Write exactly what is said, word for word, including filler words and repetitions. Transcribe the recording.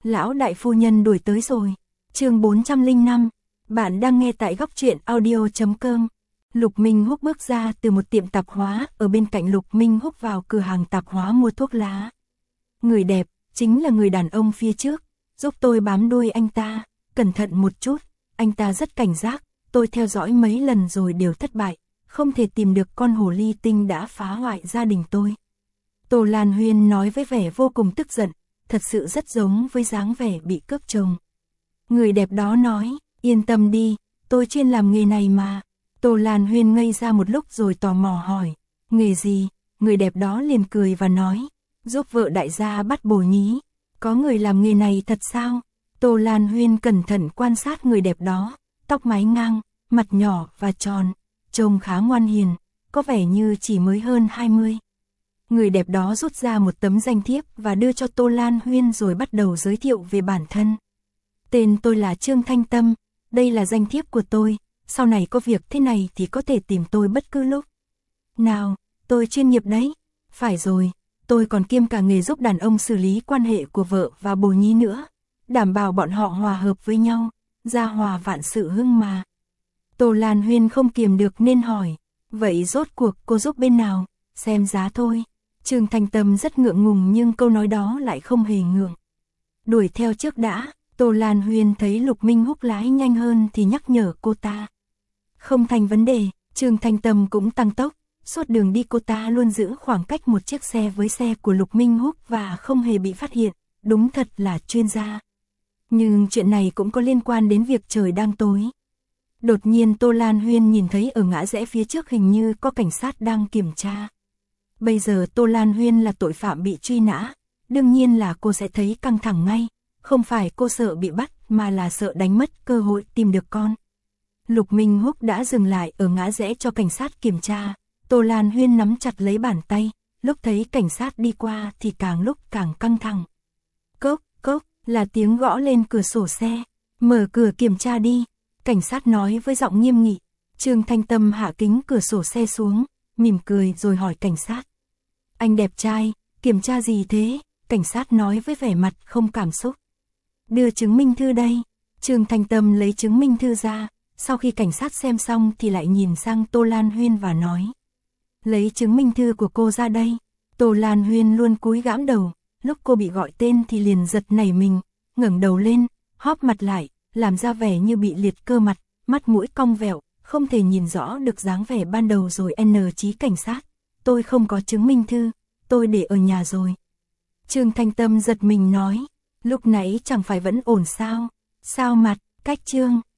Lão đại phu nhân đuổi tới rồi. Chương bốn trăm lẻ năm. Bạn đang nghe tại góc truyện audio chấm com. Lục Minh Húc bước ra từ một tiệm tạp hóa, ở bên cạnh Lục Minh Húc vào cửa hàng tạp hóa mua thuốc lá. Người đẹp, chính là người đàn ông phía trước, giúp tôi bám đuôi anh ta, cẩn thận một chút, anh ta rất cảnh giác, tôi theo dõi mấy lần rồi đều thất bại, không thể tìm được con hồ ly tinh đã phá hoại gia đình tôi. Tô Lan Huyên nói với vẻ vô cùng tức giận, thật sự rất giống với dáng vẻ bị cướp chồng. Người đẹp đó nói, yên tâm đi, tôi chuyên làm nghề này mà. Tô Lan Huyên ngây ra một lúc rồi tò mò hỏi, nghề gì? Người đẹp đó liền cười và nói, giúp vợ đại gia bắt bồ nhí. Có người làm nghề này thật sao? Tô Lan Huyên cẩn thận quan sát người đẹp đó, tóc mái ngang, mặt nhỏ và tròn, trông khá ngoan hiền, có vẻ như chỉ mới hơn hai mươi. Người đẹp đó rút ra một tấm danh thiếp và đưa cho Tô Lan Huyên rồi bắt đầu giới thiệu về bản thân. Tên tôi là Trương Thanh Tâm, đây là danh thiếp của tôi, sau này có việc thế này thì có thể tìm tôi bất cứ lúc. Nào, tôi chuyên nghiệp đấy. Phải rồi, tôi còn kiêm cả nghề giúp đàn ông xử lý quan hệ của vợ và bồ nhí nữa, đảm bảo bọn họ hòa hợp với nhau, gia hòa vạn sự hưng mà. Tô Lan Huyên không kiềm được nên hỏi, vậy rốt cuộc cô giúp bên nào, xem giá thôi. Trương Thanh Tâm rất ngượng ngùng nhưng câu nói đó lại không hề ngượng. Đuổi theo trước đã. Tô Lan Huyên thấy Lục Minh Húc lái nhanh hơn thì nhắc nhở cô ta. Không thành vấn đề, Trương Thanh Tâm cũng tăng tốc, suốt đường đi cô ta luôn giữ khoảng cách một chiếc xe với xe của Lục Minh Húc và không hề bị phát hiện, đúng thật là chuyên gia. Nhưng chuyện này cũng có liên quan đến việc trời đang tối. Đột nhiên Tô Lan Huyên nhìn thấy ở ngã rẽ phía trước hình như có cảnh sát đang kiểm tra. Bây giờ Tô Lan Huyên là tội phạm bị truy nã, đương nhiên là cô sẽ thấy căng thẳng ngay. Không phải cô sợ bị bắt mà là sợ đánh mất cơ hội tìm được con. Lục Minh Húc đã dừng lại ở ngã rẽ cho cảnh sát kiểm tra. Tô Lan Huyên nắm chặt lấy bàn tay, lúc thấy cảnh sát đi qua thì càng lúc càng căng thẳng. Cốc, cốc, là tiếng gõ lên cửa sổ xe. Mở cửa kiểm tra đi, cảnh sát nói với giọng nghiêm nghị. Trương Thanh Tâm hạ kính cửa sổ xe xuống, mỉm cười rồi hỏi cảnh sát. Anh đẹp trai, kiểm tra gì thế? Cảnh sát nói với vẻ mặt không cảm xúc. Đưa chứng minh thư đây. Trương Thanh Tâm lấy chứng minh thư ra, sau khi cảnh sát xem xong thì lại nhìn sang Tô Lan Huyên và nói. Lấy chứng minh thư của cô ra đây. Tô Lan Huyên luôn cúi gãm đầu, lúc cô bị gọi tên thì liền giật nảy mình, ngẩng đầu lên, hóp mặt lại, làm ra vẻ như bị liệt cơ mặt, mắt mũi cong vẹo, không thể nhìn rõ được dáng vẻ ban đầu rồi n chí cảnh sát. Tôi không có chứng minh thư, tôi để ở nhà rồi. Trương Thanh Tâm giật mình nói. Lúc nãy chẳng phải vẫn ổn sao? Sao mặt, cách Trương,